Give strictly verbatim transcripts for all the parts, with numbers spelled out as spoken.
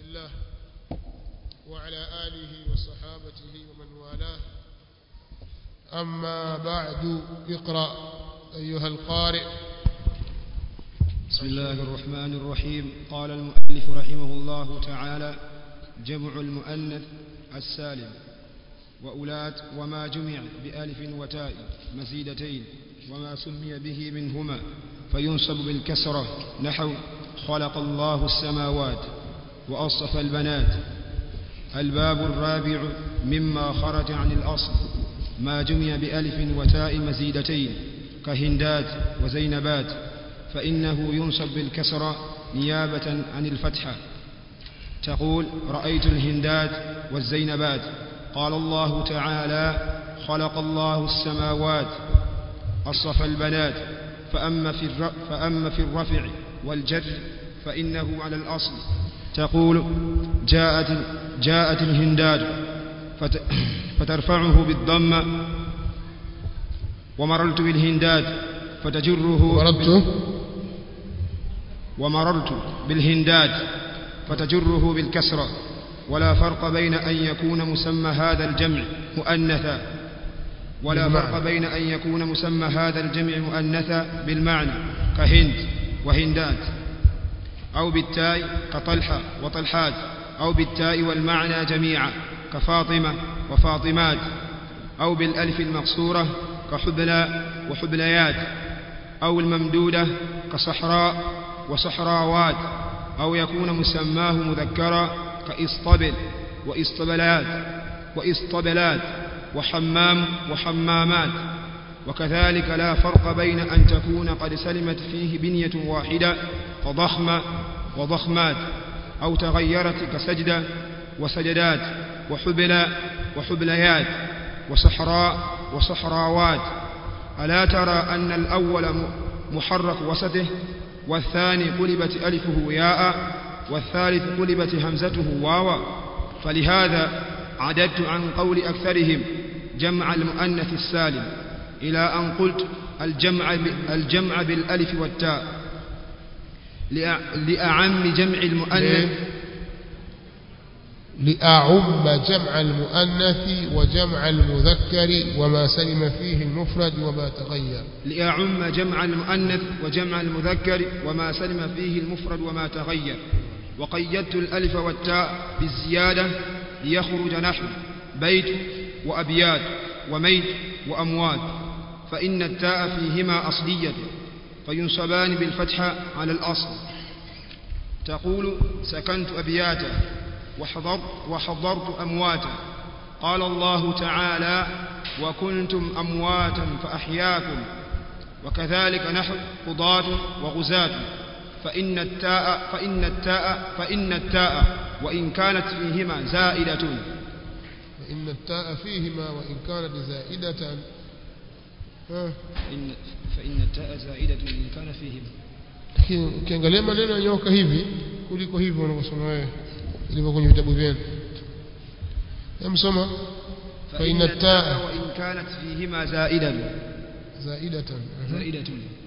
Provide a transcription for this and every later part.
الله وعلى آله وصحابته ومن والاه. أما بعد، اقرأ أيها القارئ. بسم الله الرحمن الرحيم. قال المؤلف رحمه الله تعالى: جمع المؤنث السالم وأولات وما جمع بألف وتاء مزيدتين وما سمي به منهما فينصب بالكسرة، نحو خلق الله السماوات وأصف البنات. الباب الرابع مما خرج عن الأصل ما جمع بألف وتاء مزيدتين كهندات وزينبات، فإنه ينصب بالكسرة نيابة عن الفتحة. تقول: رأيت الهندات والزينبات. قال الله تعالى: خلق الله السماوات أصف البنات. فأما في فأما في الرفع والجر فإنه على الأصل. تقول: جاءت, جاءت الهندات فترفعه بالضمة، ومررت بالهندات فتجره مررت ومررت بالهندات فتجره بالكسرة. ولا فرق بين أن يكون مسمى هذا الجمع مؤنثا ولا فرق بين أن يكون مسمى هذا الجمع مؤنثا بالمعنى كهند وهندات، أو بالتاء كطلحة وطلحات، أو بالتاء والمعنى جميعا كفاطمة وفاطمات، أو بالألف المقصورة كحبلى وحبليات، أو الممدودة كصحراء وصحراوات، أو يكون مسماه مذكرا كإصطبل وإصطبلات وإصطبلات وحمام وحمامات. وكذلك لا فرق بين أن تكون قد سلمت فيه بنية واحدة كضخمة وضخمات، أو تغيرت كسجدة وسجدات وحبلى وحبليات وصحراء وصحراوات. ألا ترى أن الأول محرك وسطه، والثاني قلبت ألفه ياء، والثالث قلبت همزته واوا؟ فلهذا عددت عن قول أكثرهم جمع المؤنث السالم إلى أن قلت الجمع, الجمع بالألف والتاء لأعم جمع المؤنث لأعم جمع المؤنث وجمع المذكر وما سلم فيه المفرد وما تغير لأعم جمع المؤنث وجمع المذكر وما سلم فيه المفرد وما تغير. وقيدت الألف والتاء بالزيادة ليخرج نحو بيت وأبيات وميت وأموات، فإن التاء فيهما أصلية فينصبان بالفتحة على الأصل. تقول: سكنت أبياتا وحضرت, وحضرت أمواتا. قال الله تعالى: وكنتم أمواتا فأحياكم. وكذلك نحو قضاة وغزاة، فإن التاء فإن التاء فإن التاء وإن كانت فيهما زائدة فإن التاء فيهما وإن كانت زائدة فإن, فإن التاء زائدة إن كان فيهما. lakini ukiangalia maneno yanyoka hivi kuliko hivyo unavyosoma wewe ilivyo kwenye vitabu vyenu. Msoma فإن التاء وإن كانت فيهما زائدة زائدة زائدة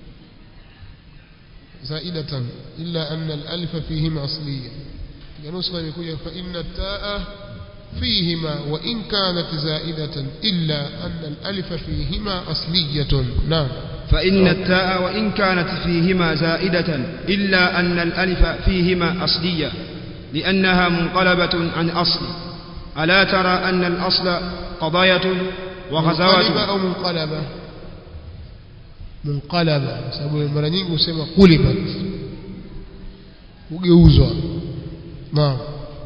زائدة إلا أن الألف فيهما أصلية. نسخة يقول: فإن التاء فيهما وإن كانت زائدة إلا أن الألف فيهما أصلية. نعم. فإن التاء وإن كانت فيهما زائدة إلا أن الألف فيهما أصلية لأنها منقلبة عن أصل. ألا ترى أن الأصل قضاية وغزوات؟ منقلبة أو منقلبة؟ منقلبة sababu mara nyingi husema qulibat ugeuzwa. naam.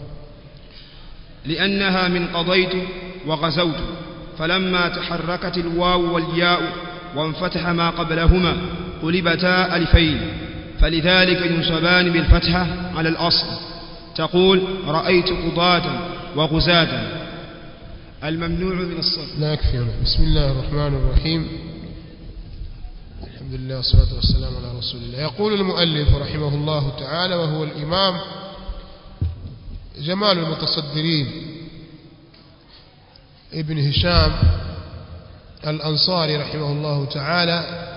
لأنها من قضيت وغزوت، فلما تحركت الواو والياء وانفتح ما قبلهما قلبتا ألفين، فلذلك ينصبان بالفتحة على الأصل. تقول: رأيت قضاة وغزاة. الممنوع من الصرف. لا يكفي. بسم الله الرحمن الرحيم. الحمد لله والصلاة والسلام على رسول الله. يقول المؤلف رحمه الله تعالى وهو الإمام جمال المتصدرين ابن هشام الأنصاري رحمه الله تعالى،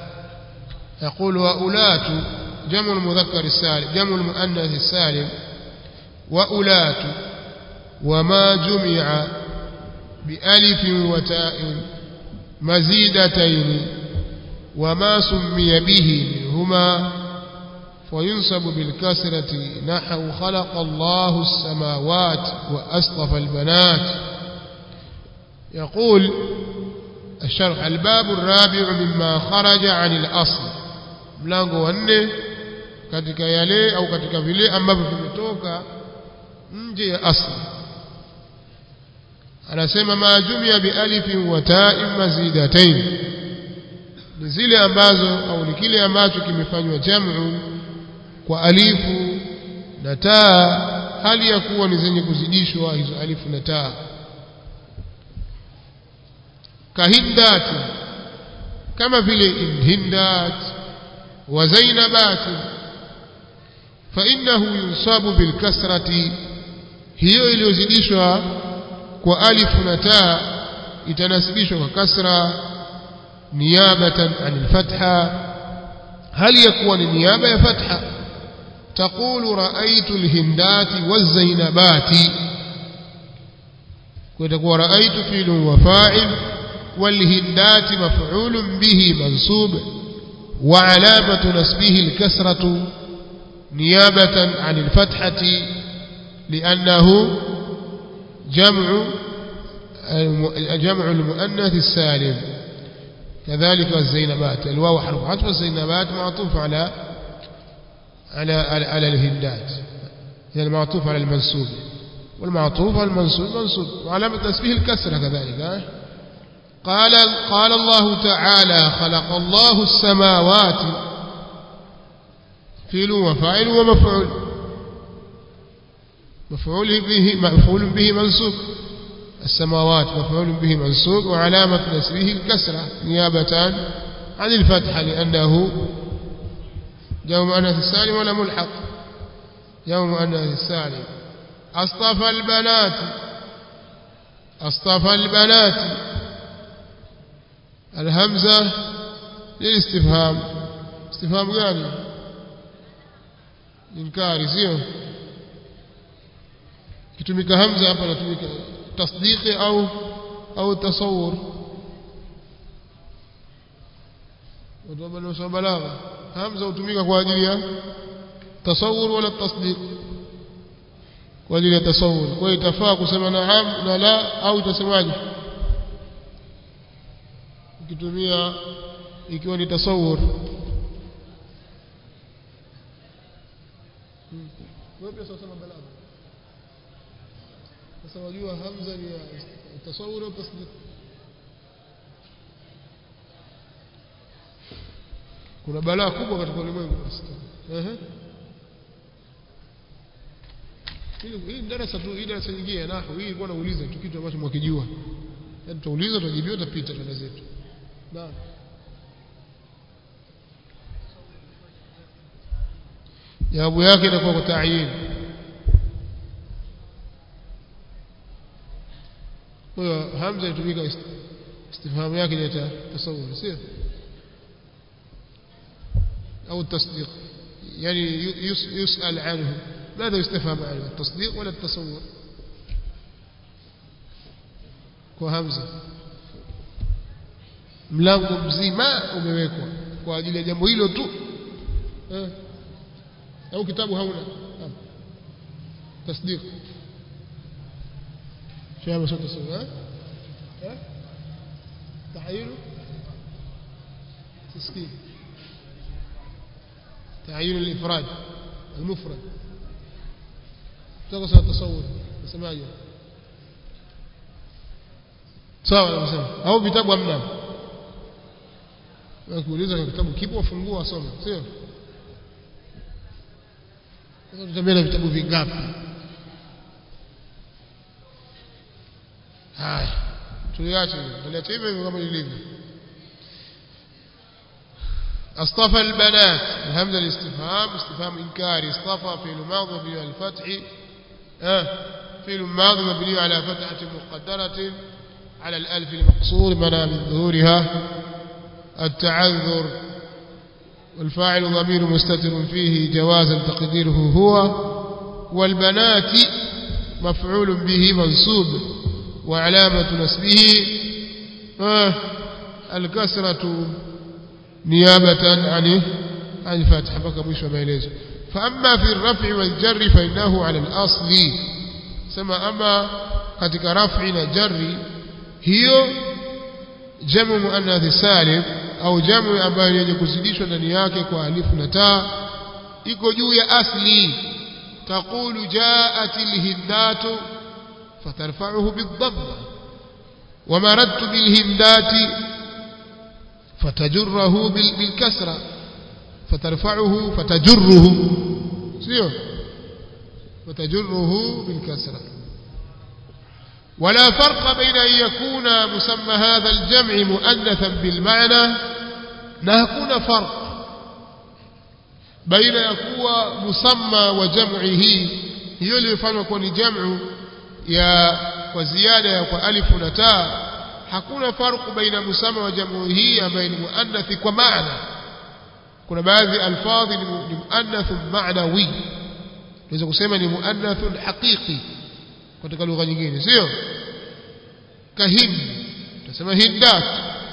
يقول: وأولات جمع المذكر السالم جمع المؤنث السالم وأولات وما جمع بألف وتاء مزيدتين وما سمي به منهما فينصب بالكسرة نحو خلق الله السماوات وأصطفى البنات. يقول الشرح: الباب الرابع مما خرج عن الأصل. mlango wa nne katika yale au katika vile ambavyo vimetoka nje ya asli. Anasema ma jumia bi alifin wa ta'in mazidatayn, ni zile ambazo au ni kile ambacho kimefanywa jamu kwa alifu na taa hali ya kuwa ni zenye kuzidishwa hizo alifu na taa. Kahindati, kama vile inhindat wa zainabat, fa innahu yunsabu bil kasrati, hiyo iliyozidishwa kwa alifu na taa itanasibishwa kwa kasra niyabatan anil fatha, hali ya kuwa ni niyaba ya fatha. تقول رأيت الهندات والزينبات، وتقول رأيت فعل وفاعل والهندات مفعول به منصوب وعلامة نسبه الكسرة نيابة عن الفتحة لأنه جمع جمع المؤنث السالم. كذلك الزينبات الواو حرف عطف، الزينبات معطوف على على على الهندات، يعني المعطوف على المنصوب، والمعطوف على المنصوب منصوب وعلامة نسبه الكسرة كذلك. قال قال الله تعالى: خلق الله السماوات، فعل وفاعل ومفعول، مفعول به مفعول به منصوب، السماوات مفعول به منصوب وعلامة نسبه الكسرة نيابة عن الفتحة لأنه جمع مؤنث السالم ولا ملحق، جمع مؤنث السالم. أصطفى البنات، أصطفى البنات، الهمزة للاستفهام، استفهام غني إنكاري سيو، kitumika hamza hapa natumika tasdiqi au au tasawur. Wadaba na balagha hamza hutumika kwa ajili ya tasawur wala tasdiq, kwa ajili ya tasawur. Kwa hiyo itafaa kusema naam na la, au itasemaje ukitumia ikiwa ni tasawur? Wewe pia sasa balagha sasa wajua hamza ni tasawur au tasdiq? Kuna balaa kubwa katika ulimwengu. Ehe, hii darasa tu, hii darasa nyingine nahwu hii ilikuwa nauliza tu kitu ambacho mwakijua, yaani tutauliza tutajibiwa, tutapita tuna zetu. Naam, jawabu yake inakuwa kwa ta'yin. Kwa hamza itumika istifhamu yake ni tasawur, sio أو التصديق، يعني يسأل عنه ماذا يستفهم عنه، التصديق ولا التصور؟ وهمزة mlango mzima umewekwa kwa ajili ya jambo hilo tu, eh, au kitabu hauna tasdiq shaba sio tasawur, eh tahayyul tasdiq تعيين الإفراد المفرد تقصد التصور نسمعه sawa na msema au vitabu hamna. Nakuuliza kitabu kipo wafungua wasome, sio? Sasa tutambia vitabu vingapi? Haya, tuliache tuliache hivyo kama ilivyo. اصطفى البنات، الهمزه الاستفهام استفهام انكاري. اصطفى فعل ماضي مبني على الفتح، اه فعل ماضي مبني على فتحه مقدره على الالف المقصور منع من ظهورها التعذر، والفاعل ضمير مستتر فيه جوازا تقديره هو، والبنات مفعول به منصوب وعلامة نسبه الكسرة نيابة عن عن الفتح بقى مش مايلز. فأما في الرفع والجر فإنه على الأصل سما أما katika raf'i na jarri hiyo jamu muannath salim au jamu ambayo yenye kuzidishwa ndani yake kwa alifu na taa iko juu ya asli. taqulu ja'atil hindatu fatarfa'uhu bid-dhamma wa maradtu bil hindati fatajurruhu bil kasra fatarfa'uhu fatajurruhu sio fatajurruhu bil kasra. ولا فرق بين أن يكون مسمى هذا الجمع مؤنثا بالمعنى نكون فرق بين يكون مسمى وجمعه هي اللي يفعل يكون جمع يا وزيادة يا ألف ونتاء hakuna farq baina musamma wa jam'uhi ambaye ni muannath kwa maana. kuna baadhi alfadhi ni muannath ma'nawi tunaweza kusema ni muannath haqiqi katika lugha nyingine sio kahind tunasema hindat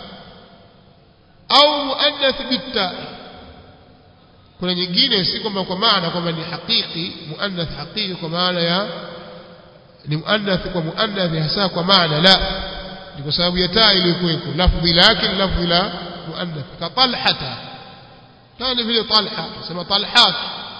au muannath bitta. kuna nyingine si kwamba kwa maana kwamba ni haqiqi muannath haqiqi kwa maana ya ni muannath kwa muannath hasa kwa maana la ni kwa sababu ya taa iliyokuwepo lafdhi lake lafdhi la muannath ka talhata kana vile talha tunasema talhat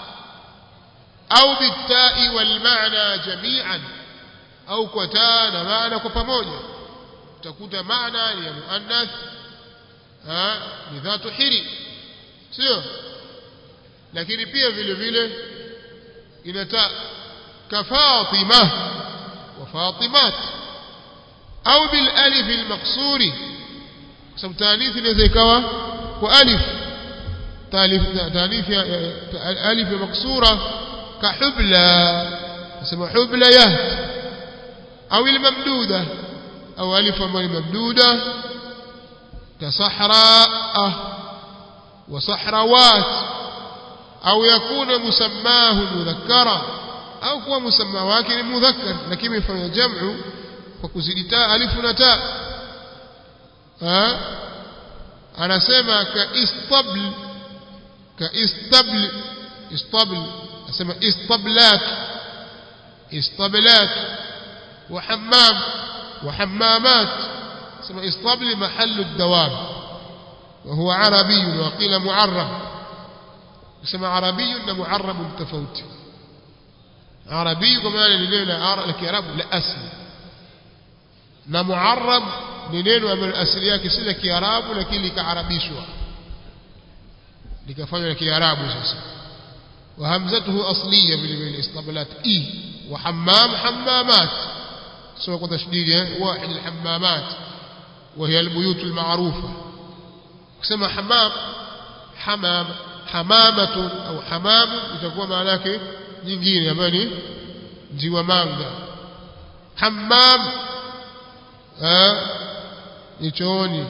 au bitta'i wal ma'na jami'an au kwa taa na maana kwa pamoja utakuta maana ni ya muannath ha ni dhatu hiri sio lakini pia vile vile ina taa ka Fatima wa Fatimat au bil alif al maqsuri kwa sababu taanith inaweza ikawa kwa alif taanith taanith alif maqsura ka hubla nasema hubla yah au al mamduda au alif mamduda ka sahra wa sahrawat au yakuna musammahu mudhakkara au kuwa musamma wake ni mudhakkar lakini imefanywa jam'u kwa kuzidi taa alifu na taa. anasema ka istabl ka istabl istabl asema istablat istablat wa hammam wa hammamat asema istabl mahallu ad-dawab wa huwa arabi wa qila mu'arrab asema arabi na mu'arrab tofauti. arabi kwa maana ni neno la kiarabu la asli na muarrab ni neno ambalo asili yake si la kiarabu lakini likaarabishwa likafanywa la kiarabu sasa. wa hamzatuhu asliya bil istablat i wa hammam hammamat سوى قد تشديد واحد الحمامات وهي البيوت المعروفة كما حمام حمام حمامة أو حمام يتكون معناك nyingine يعني jiwa manga. hammam eh ni chooni.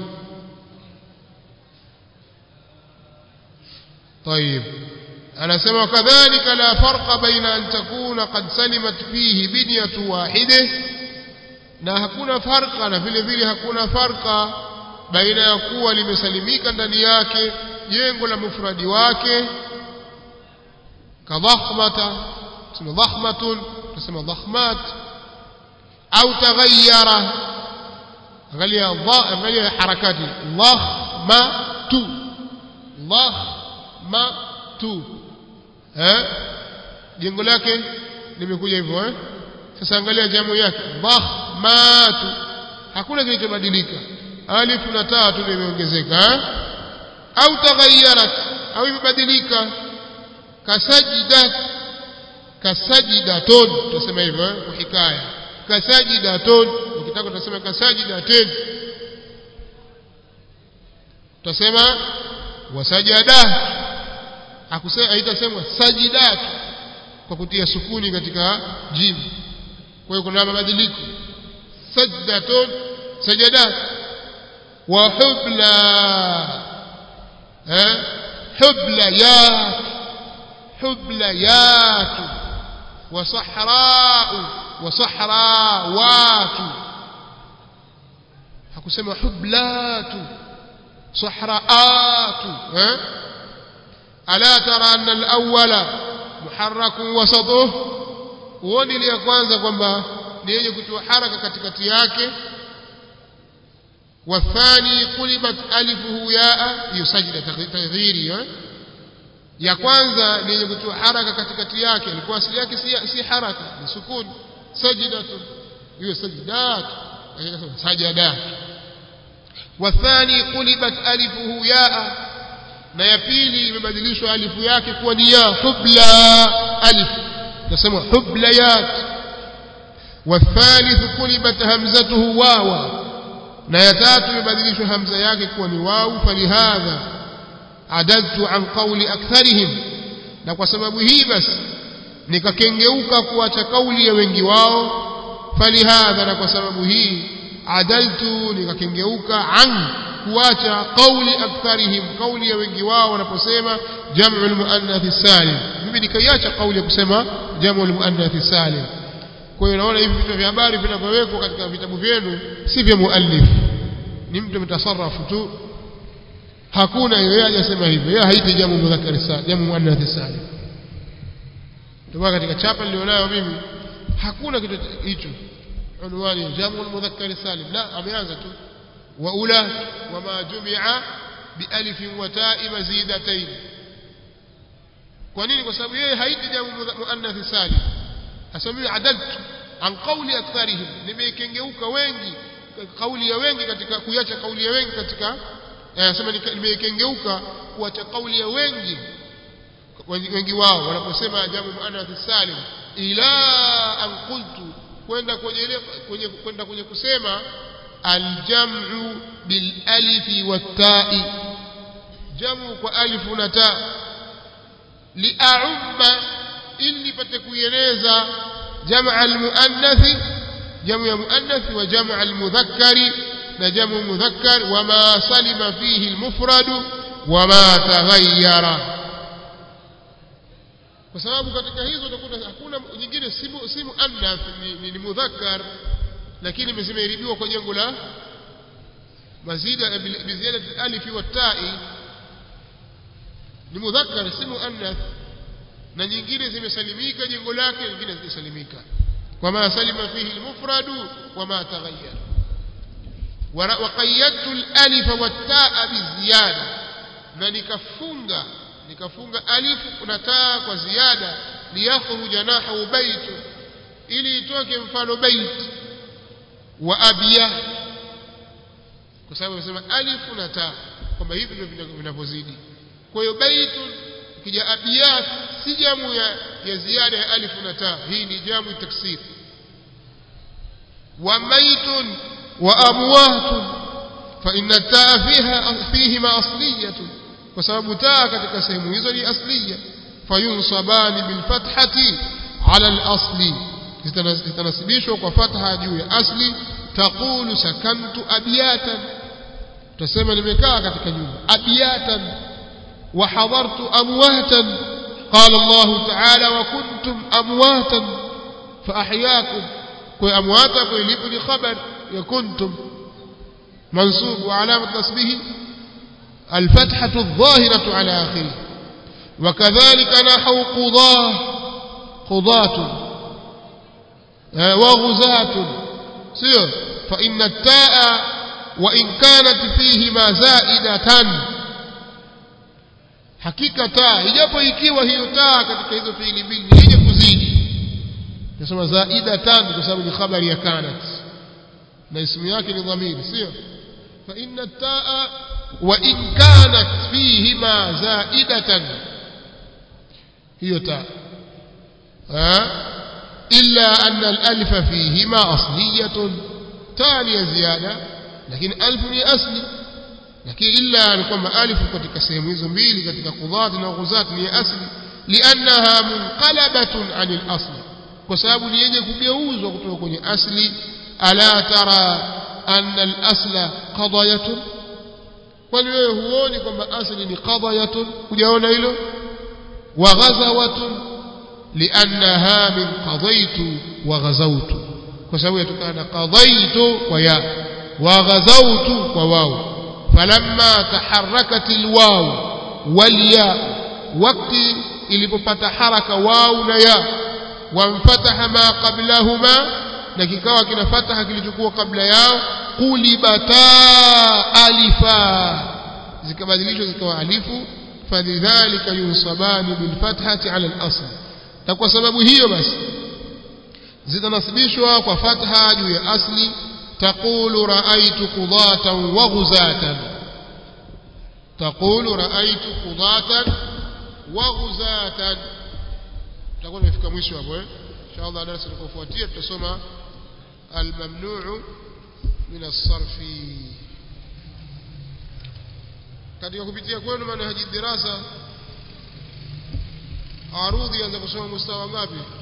طيب anasema kadhalika la farqa baina an takuna qad salimat fihi binyatu wahide na hakuna farqa na vile vile hakuna farqa baina ya kuwa limesalimika ndani yake jengo la mufradi wake kadhahmata tusema dhahmatun tusema dhahmat au taghayyara angalia dha angalia harakati dhahmatu dhahmatu eh jengo lake limekuja hivyo eh sasa angalia jamu yake dhahmatu hakuna kilichobadilika alif na taa tu imeongezeka eh au taghayyarat au imebadilika kasajida kasajidatun tuseme hivyo eh kwa hikaya kasajidatun ukitaka tutasema kasajidatin tutasema wasajada hakusema haitasemwa sajidat kwa kutia sukuni katika jim. kwa hiyo kuna mabadiliko sajdatun sajadat wa hubla eh hublayat hublayat وصحراء وصحراوات hakusema hublatu صحراءات ألا ترى أن الأول محرك وسطه uone ile ya kwanza kwamba ni yenye kutoa haraka katikati yake والثاني قلبت ألفه ياء يسجد تغييري ya kwanza ni yenye kutoa haraka katikati yake ilikuwa asili yake si, si haraka ni sukun sajidatu hiyo sajidat akasema sajadat والثاني قلبت ألفه ياء na ya pili imebadilishwa alifu yake kuwa ni ya hubla alif nasema hublayat والثالث قلبت همزته واوا na ya tatu imebadilishwa hamza yake kuwa ni wau falihadha adaltu an qawli aktharihim na kwa sababu hii basi nikakengeuka kuacha kauli ya wengi wao falihadha na kwa sababu hii adaltu nikakengeuka an kuacha kauli aktharihim kauli ya wengi wao wanaposema jam'u al-muannath salim mimi nikaiacha kauli ya kusema jam'u al-muannath salim kwa hiyo naona hivi vitu vya habari vinavyowekwa katika vitabu vyenu si vya muallif ni mtu mtasarrafu tu hakuna yeye hajasema hivyo yeye haiti jamu mudhakkar salim jamu muannath salim ndio katika chapa nilionayo mimi hakuna kitu hicho unwani jamu mudhakkar salim la ameanza tu wa ula wama jumi'a bi alif wa ta'i mazidatayn kwa nini kwa sababu yeye haiti jamu muannath salim asemi adaltu an qawli aktharihim nimekengeuka wengi kauli ya wengi katika kuacha kauli ya wengi katika anasema nimekengeuka kuacha kauli ya wengi wengi wao wanaposema jamu muannath salim ila an qultu kwenda kwenye kwenye kwenda kwenye kusema aljam'u bil alifi wat ta'i jamu kwa alifu na ta li'umma ili pate kueleza jamu al muannath jamu ya muannath wa jamu al mudhakkari na jamu mudhakkar wama salima fihi al mufrad wama taghayyara kwa sababu katika hizo utakuta hakuna nyingine si si muannath ni, ni mudhakkar lakini imesema iribiwa kwa jengo la mazida bi ziyadati alif wa ta'i ni mudhakkar si muannath na nyingine zimesalimika jengo lake nyingine zimesalimika wama salima fihi al-mufradu wama taghayyara wa qayyadtu al-alif wa taa biziyada na nikafunga nikafunga alif na taa kwa ziada liyakhruja nahu bait ili itoke mfano bait wa abiyat kwa sababu nasema alif na taa kwamba hivi ndivyo vinavyozidi kwa hiyo bait kija abiyat si jamu ya, ya ziada ya alif na taa hii ni jamu taksir wa maitun wa amwatun fa inna taa fiha fihima asliyatun kwa sababu taa katika sehemu hizo ni asliya fayunsabani bil fathati ala al asli zitanasibishwa kwa fatha juu ya asli taqulu sakantu abiyatan tuseme nimekaa katika nyumba abiyatan wa hadartu amwatan قال الله تعالى وكنتم امواتا فاحياكم كي امواتا كيلبني خبر يكنتم منصوب وعلامه نصبه الفتحه الظاهره على اخره وكذلك نحو قضاه قضاه وغزاة سير فإن التاء وإن كانت فيهما زائدة hakika taa ijapo ikiwa hiyo taa katika hizo fiili mbili ni yenye kuzidi nasema zaidatan kwa sababu ni khabari ya kanat na ismu yake ni dhamiri sio fa inna taa wa in kanat fihima zaidatan hiyo taa illa anna al-alif fihima asliyatun taa ziyada lakini alif ni asli lakini illa ni kwamba alifu katika sehemu hizo mbili katika qudhat na ghuzat ni asli liannaha munqalabatun anil asli kwa sababu ni yenye kugeuzwa kutoka kwenye asli ala tara anna al asla qadayatun kwani wewe huoni kwamba asli ni qadayatun hujaona hilo wa ghazawatun liannaha min qadaitu wa ghazawtu kwa sababu yatokana qadaitu kwa ya wa ghazawtu kwa wao falamma taharrakat alwaw wal ya wakati ilipopata haraka wao na ya wamfataha ma qablahuma na kikawa kina fataha kilichokuwa kabla yao qulibata alifa zikabadilishwa zikawa alifu fadhalika yunsabani bil fathati ala al asl na kwa sababu hiyo basi zitanasibishwa kwa fatha juu ya asli taqulu ra'aytu qudatan wa ghuzatan taqulu ra'aytu qudatan wa ghuzatan tutakuwa tumefika mwisho hapo eh inshallah darasa linalofuatia tutasoma al-mamnu'u min as-sarfi katika kupitia kwenu manhaji dirasa arudhi anza kusoma mustawa ngapi